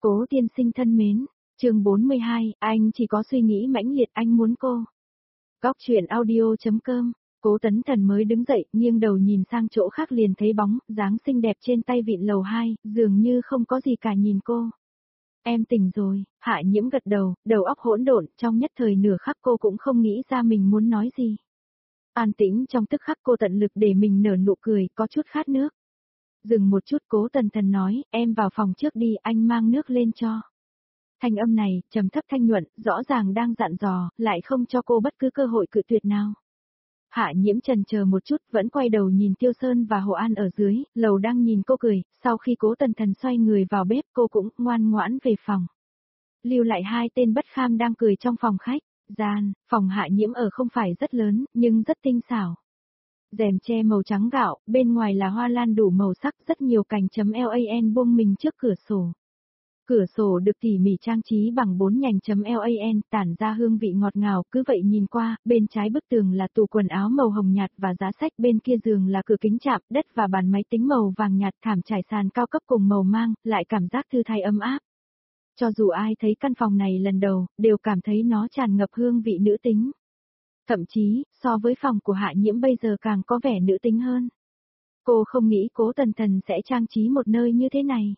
Cố tiên sinh thân mến, chương 42, anh chỉ có suy nghĩ mãnh liệt anh muốn cô. Góc truyện audio.com, Cố Tấn Thần mới đứng dậy, nghiêng đầu nhìn sang chỗ khác liền thấy bóng, dáng xinh đẹp trên tay vịn lầu 2, dường như không có gì cả nhìn cô. Em tỉnh rồi, Hạ Nhiễm gật đầu óc hỗn độn, trong nhất thời nửa khắc cô cũng không nghĩ ra mình muốn nói gì. An tĩnh trong tức khắc cô tận lực để mình nở nụ cười, có chút khát nước. Dừng một chút Cố Tần Thần nói, em vào phòng trước đi, anh mang nước lên cho. Thanh âm này, trầm thấp thanh nhuận, rõ ràng đang dặn dò, lại không cho cô bất cứ cơ hội cự tuyệt nào. Hạ Nhiễm chần chờ một chút, vẫn quay đầu nhìn Tiêu Sơn và Hồ An ở dưới, lầu đang nhìn cô cười, sau khi Cố Tần Thần xoay người vào bếp cô cũng ngoan ngoãn về phòng. Lưu lại hai tên bất kham đang cười trong phòng khách, phòng Hạ Nhiễm ở không phải rất lớn, nhưng rất tinh xảo. Rèm che màu trắng gạo, bên ngoài là hoa lan đủ màu sắc, rất nhiều cành chấm LAN buông mình trước cửa sổ. Cửa sổ được tỉ mỉ trang trí bằng 4 nhành chấm LAN, tản ra hương vị ngọt ngào, cứ vậy nhìn qua, bên trái bức tường là tủ quần áo màu hồng nhạt và giá sách, bên kia giường là cửa kính chạm, đất và bàn máy tính màu vàng nhạt, thảm trải sàn cao cấp cùng màu mang, lại cảm giác thư thái ấm áp. Cho dù ai thấy căn phòng này lần đầu, đều cảm thấy nó tràn ngập hương vị nữ tính. Thậm chí, so với phòng của Hạ Nhiễm bây giờ càng có vẻ nữ tính hơn. Cô không nghĩ Cố Tần Thần sẽ trang trí một nơi như thế này.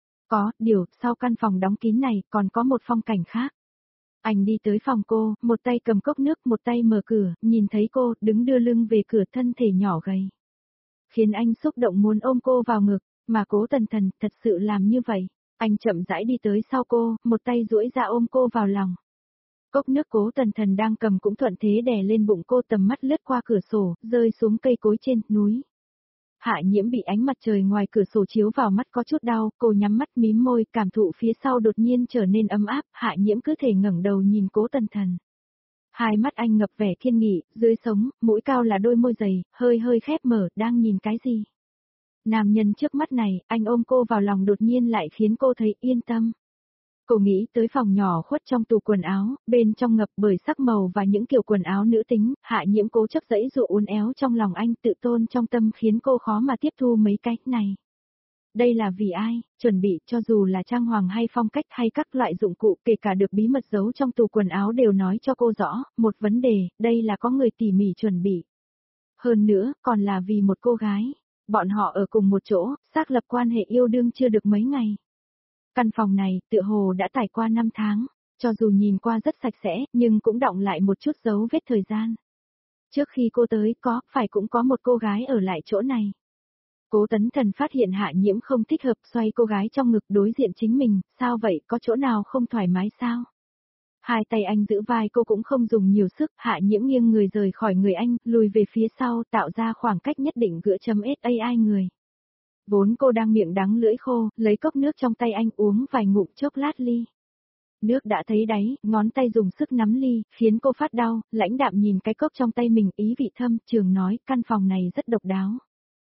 Sau căn phòng đóng kín này còn có một phong cảnh khác. Anh đi tới phòng cô, một tay cầm cốc nước, một tay mở cửa, nhìn thấy cô, đứng đưa lưng về cửa thân thể nhỏ gầy. Khiến anh xúc động muốn ôm cô vào ngực, mà Cố Tần Thần thật sự làm như vậy. Anh chậm rãi đi tới sau cô, một tay duỗi ra ôm cô vào lòng. Cốc nước Cố Tần Thần đang cầm cũng thuận thế đè lên bụng cô, tầm mắt lướt qua cửa sổ, rơi xuống cây cối trên núi. Hạ Nhiễm bị ánh mặt trời ngoài cửa sổ chiếu vào mắt có chút đau, cô nhắm mắt mím môi, cảm thụ phía sau đột nhiên trở nên ấm áp, Hạ Nhiễm cứ thể ngẩng đầu nhìn Cố Tần Thần. Hai mắt anh ngập vẻ thiên nghị, dưới sống, mũi cao là đôi môi dày, hơi khép mở, đang nhìn cái gì? Nam nhân trước mắt này, anh ôm cô vào lòng đột nhiên lại khiến cô thấy yên tâm. Cô nghĩ tới phòng nhỏ khuất trong tủ quần áo, bên trong ngập bởi sắc màu và những kiểu quần áo nữ tính, Hạ Nhiễm cố chấp dãy dụa uốn éo trong lòng anh, tự tôn trong tâm khiến cô khó mà tiếp thu mấy cái này. Đây là vì ai, chuẩn bị cho dù là trang hoàng hay phong cách hay các loại dụng cụ kể cả được bí mật giấu trong tủ quần áo đều nói cho cô rõ, một vấn đề, đây là có người tỉ mỉ chuẩn bị. Hơn nữa, còn là vì một cô gái, bọn họ ở cùng một chỗ, xác lập quan hệ yêu đương chưa được mấy ngày. Căn phòng này, tựa hồ đã trải qua 5 tháng, cho dù nhìn qua rất sạch sẽ, nhưng cũng đọng lại một chút dấu vết thời gian. Trước khi cô tới cũng có một cô gái ở lại chỗ này. Cố Tấn Thần phát hiện Hạ Nhiễm không thích hợp, xoay cô gái trong ngực đối diện chính mình, sao vậy, có chỗ nào không thoải mái sao? Hai tay anh giữ vai cô cũng không dùng nhiều sức, Hạ Nhiễm nghiêng người rời khỏi người anh, lùi về phía sau, tạo ra khoảng cách nhất định ggiữa SAI người. Vốn cô đang miệng đắng lưỡi khô, lấy cốc nước trong tay anh uống vài ngụm chốc lát ly. Nước đã thấy đáy, ngón tay dùng sức nắm ly, khiến cô phát đau, lãnh đạm nhìn cái cốc trong tay mình, ý vị thâm, trường nói, căn phòng này rất độc đáo.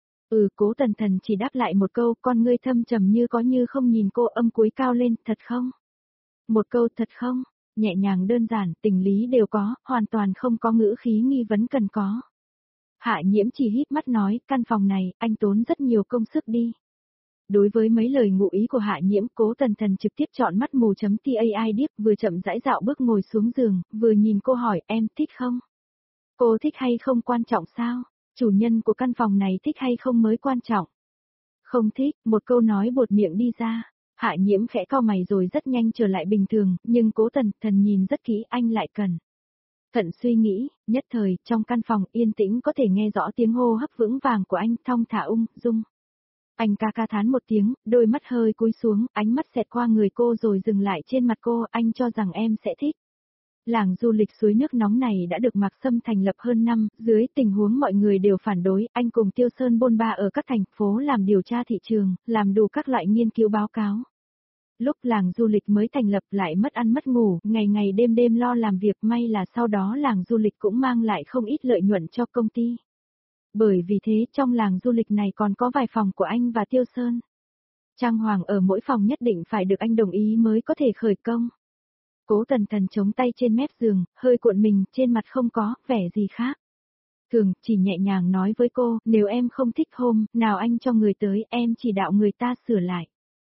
Cố Tần Thần chỉ đáp lại một câu, con ngươi thâm trầm như có như không nhìn cô, âm cuối cao lên, thật không? Một câu thật không, nhẹ nhàng đơn giản, tình lý đều có, hoàn toàn không có ngữ khí nghi vấn cần có. Hạ Nhiễm chỉ híp mắt nói, căn phòng này, anh tốn rất nhiều công sức đi. Đối với mấy lời ngụ ý của Hạ Nhiễm, Cố Tần Thần trực tiếp chọn mắt mù .tai điếc, vừa chậm rãi dạo bước ngồi xuống giường, vừa nhìn cô hỏi, em thích không? Cô thích hay không quan trọng sao? Chủ nhân của căn phòng này thích hay không mới quan trọng. Không thích, một câu nói buột miệng đi ra. Hạ Nhiễm khẽ cau mày rồi rất nhanh trở lại bình thường, nhưng Cố Tần Thần nhìn rất kỹ, anh lại cần. Thận suy nghĩ, nhất thời, trong căn phòng yên tĩnh có thể nghe rõ tiếng hô hấp vững vàng của anh, thong thả ung dung. Anh ca ca thán một tiếng, đôi mắt hơi cúi xuống, ánh mắt xẹt qua người cô rồi dừng lại trên mặt cô, anh cho rằng em sẽ thích. Làng du lịch suối nước nóng này đã được Mạc Sâm thành lập hơn năm, dưới tình huống mọi người đều phản đối, anh cùng Tiêu Sơn bôn ba ở các thành phố làm điều tra thị trường, làm đủ các loại nghiên cứu báo cáo. Lúc làng du lịch mới thành lập lại mất ăn mất ngủ, ngày ngày đêm đêm lo làm việc, may là sau đó làng du lịch cũng mang lại không ít lợi nhuận cho công ty. Bởi vì thế trong làng du lịch này còn có vài phòng của anh và Tiêu Sơn. Trang hoàng ở mỗi phòng nhất định phải được anh đồng ý mới có thể khởi công. Cố Tần Thần chống tay trên mép giường, hơi cuộn mình, trên mặt không có vẻ gì khác. Thường, chỉ nhẹ nhàng nói với cô, nếu em không thích hôm nào anh cho người tới, em chỉ đạo người ta sửa lại.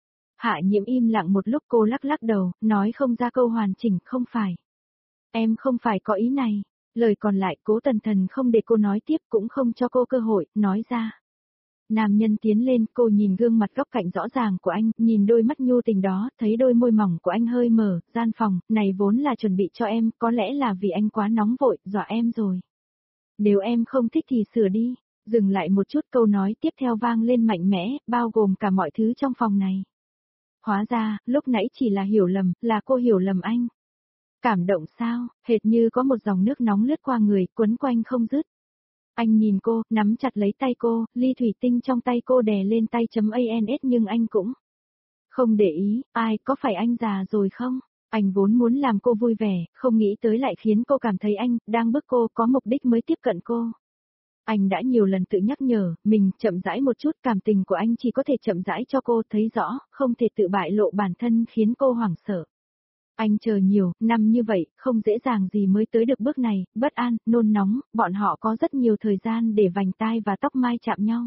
Hạ Nhiễm im lặng một lúc, cô lắc lắc đầu, nói không ra câu hoàn chỉnh. Không phải. Em không phải có ý này. Lời còn lại Cố Tần Thần không để cô nói tiếp, cũng không cho cô cơ hội, nói ra. Nam nhân tiến lên, cô nhìn gương mặt góc cạnh rõ ràng của anh, nhìn đôi mắt nhu tình đó, thấy đôi môi mỏng của anh hơi mở, gian phòng, này vốn là chuẩn bị cho em, có lẽ là vì anh quá nóng vội, dọa em rồi. Nếu em không thích thì sửa đi. Dừng lại một chút, câu nói tiếp theo vang lên mạnh mẽ, bao gồm cả mọi thứ trong phòng này. Hóa ra, lúc nãy chỉ là hiểu lầm, là cô hiểu lầm anh. Cảm động sao, hệt như có một dòng nước nóng lướt qua người, quấn quanh không dứt. Anh nhìn cô, nắm chặt lấy tay cô, ly thủy tinh trong tay cô đè lên tay.ans nhưng anh cũng không để ý, ai, có phải anh già rồi không? Anh vốn muốn làm cô vui vẻ, không nghĩ tới lại khiến cô cảm thấy anh đang bức cô, có mục đích mới tiếp cận cô. Anh đã nhiều lần tự nhắc nhở mình chậm rãi một chút, cảm tình của anh chỉ có thể chậm rãi cho cô thấy rõ, không thể tự bại lộ bản thân khiến cô hoảng sợ. Anh chờ nhiều năm như vậy, không dễ dàng gì mới tới được bước này, bất an, nôn nóng, bọn họ có rất nhiều thời gian để vành tai và tóc mai chạm nhau.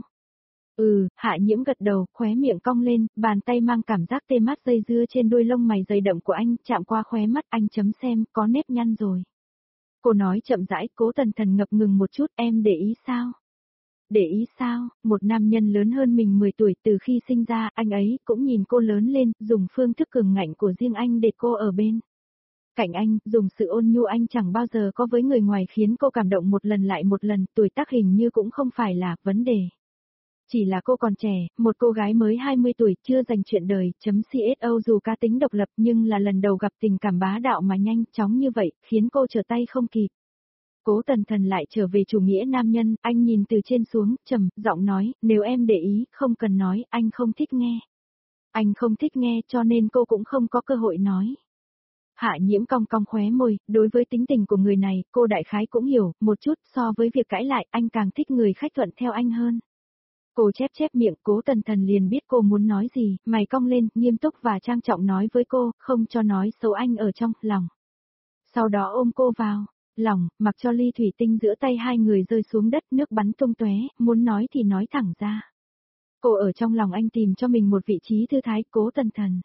Hạ Nhiễm gật đầu, khóe miệng cong lên, bàn tay mang cảm giác tê mát dây dưa trên đuôi lông mày dày đậm của anh, chạm qua khóe mắt anh chấm xem, có nếp nhăn rồi. Cô nói chậm rãi, Cố Tần Thần ngập ngừng một chút, em để ý sao? Để ý sao? Một nam nhân lớn hơn mình 10 tuổi, từ khi sinh ra, anh ấy cũng nhìn cô lớn lên, dùng phương thức cường ngạnh của riêng anh để cô ở bên cạnh anh, dùng sự ôn nhu anh chẳng bao giờ có với người ngoài khiến cô cảm động một lần lại một lần, tuổi tác hình như cũng không phải là vấn đề. Chỉ là cô còn trẻ, một cô gái mới 20 tuổi, chưa dành chuyện đời, .cso dù cá tính độc lập nhưng là lần đầu gặp tình cảm bá đạo mà nhanh chóng như vậy, khiến cô trở tay không kịp. Cố Tần Thần lại trở về chủ nghĩa nam nhân, anh nhìn từ trên xuống, trầm giọng nói, nếu em để ý, không cần nói, anh không thích nghe. Anh không thích nghe cho nên cô cũng không có cơ hội nói. Hạ Nhiễm cong cong khóe môi, đối với tính tình của người này, cô đại khái cũng hiểu, một chút so với việc cãi lại, anh càng thích người khách thuận theo anh hơn. Cô chép chép miệng, Cố Tần Thần liền biết cô muốn nói gì, mày cong lên, nghiêm túc và trang trọng nói với cô, không cho nói xấu anh ở trong lòng. Sau đó ôm cô vào lòng, mặc cho ly thủy tinh giữa tay hai người rơi xuống đất, nước bắn tung tóe, muốn nói thì nói thẳng ra. Cô ở trong lòng anh tìm cho mình một vị trí thư thái, Cố Tần Thần.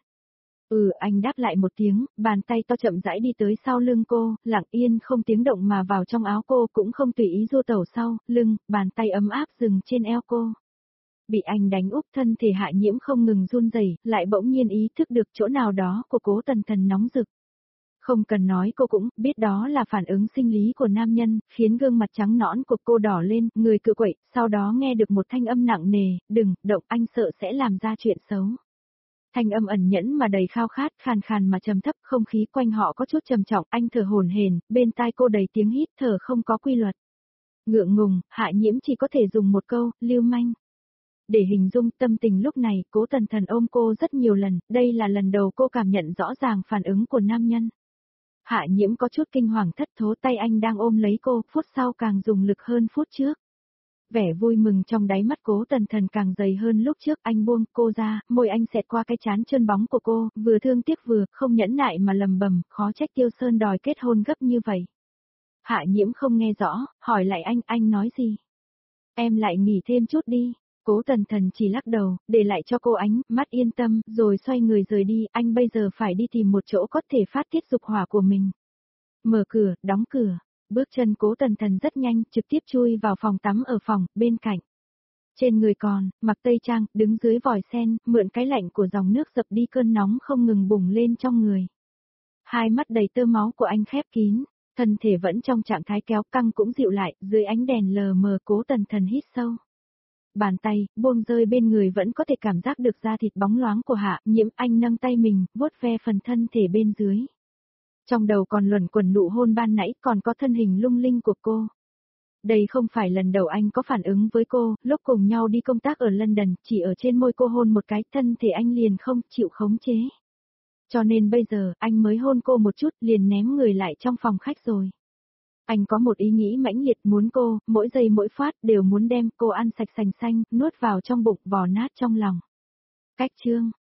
Anh đáp lại một tiếng, bàn tay to chậm rãi đi tới sau lưng cô, lặng yên không tiếng động mà vào trong áo cô, cũng không tùy ý du tẩu sau lưng, bàn tay ấm áp dừng trên eo cô. Bị anh đánh úp, thân thể Hạ Nhiễm không ngừng run rẩy, lại bỗng nhiên ý thức được chỗ nào đó của Cố Tần Thần nóng rực. Không cần nói cô cũng biết đó là phản ứng sinh lý của nam nhân, khiến gương mặt trắng nõn của cô đỏ lên, người cự quậy, sau đó nghe được một thanh âm nặng nề, đừng, động, anh sợ sẽ làm ra chuyện xấu. Thanh âm ẩn nhẫn mà đầy khao khát, khàn khàn mà trầm thấp, không khí quanh họ có chút trầm trọng, anh thở hổn hển, bên tai cô đầy tiếng hít thở không có quy luật. Ngượng ngùng, Hạ Nhiễm chỉ có thể dùng một câu, lưu manh. Để hình dung tâm tình lúc này, Cố Tần Thần ôm cô rất nhiều lần, đây là lần đầu cô cảm nhận rõ ràng phản ứng của nam nhân. Hạ Nhiễm có chút kinh hoàng thất thố, tay anh đang ôm lấy cô, phút sau càng dùng lực hơn phút trước. Vẻ vui mừng trong đáy mắt Cố Tần Thần càng dày hơn lúc trước, anh buông cô ra, môi anh xẹt qua cái trán trơn bóng của cô, vừa thương tiếc vừa không nhẫn nại mà lầm bầm, khó trách Tiêu Sơn đòi kết hôn gấp như vậy. Hạ Nhiễm không nghe rõ, hỏi lại anh nói gì? Em lại nghỉ thêm chút đi. Cố Tần Thần chỉ lắc đầu, để lại cho cô ánh mắt yên tâm, rồi xoay người rời đi, anh bây giờ phải đi tìm một chỗ có thể phát tiết dục hỏa của mình. Mở cửa, đóng cửa, bước chân Cố Tần Thần rất nhanh, trực tiếp chui vào phòng tắm ở phòng, bên cạnh. Trên người còn, mặc tây trang, đứng dưới vòi sen, mượn cái lạnh của dòng nước dập đi cơn nóng không ngừng bùng lên trong người. Hai mắt đầy tơ máu của anh khép kín, thân thể vẫn trong trạng thái kéo căng cũng dịu lại, dưới ánh đèn lờ mờ Cố Tần Thần hít sâu. Bàn tay, buông rơi bên người vẫn có thể cảm giác được da thịt bóng loáng của Hạ Nhiễm, anh nâng tay mình, vuốt ve phần thân thể bên dưới. Trong đầu còn luẩn quẩn nụ hôn ban nãy, còn có thân hình lung linh của cô. Đây không phải lần đầu anh có phản ứng với cô, lúc cùng nhau đi công tác ở London, chỉ ở trên môi cô hôn một cái, thân thể anh liền không chịu khống chế. Cho nên bây giờ, anh mới hôn cô một chút, liền ném người lại trong phòng khách rồi. Anh có một ý nghĩ mãnh liệt muốn cô, mỗi giây mỗi phát đều muốn đem cô ăn sạch sành xanh, nuốt vào trong bụng, vò nát trong lòng. Cách chương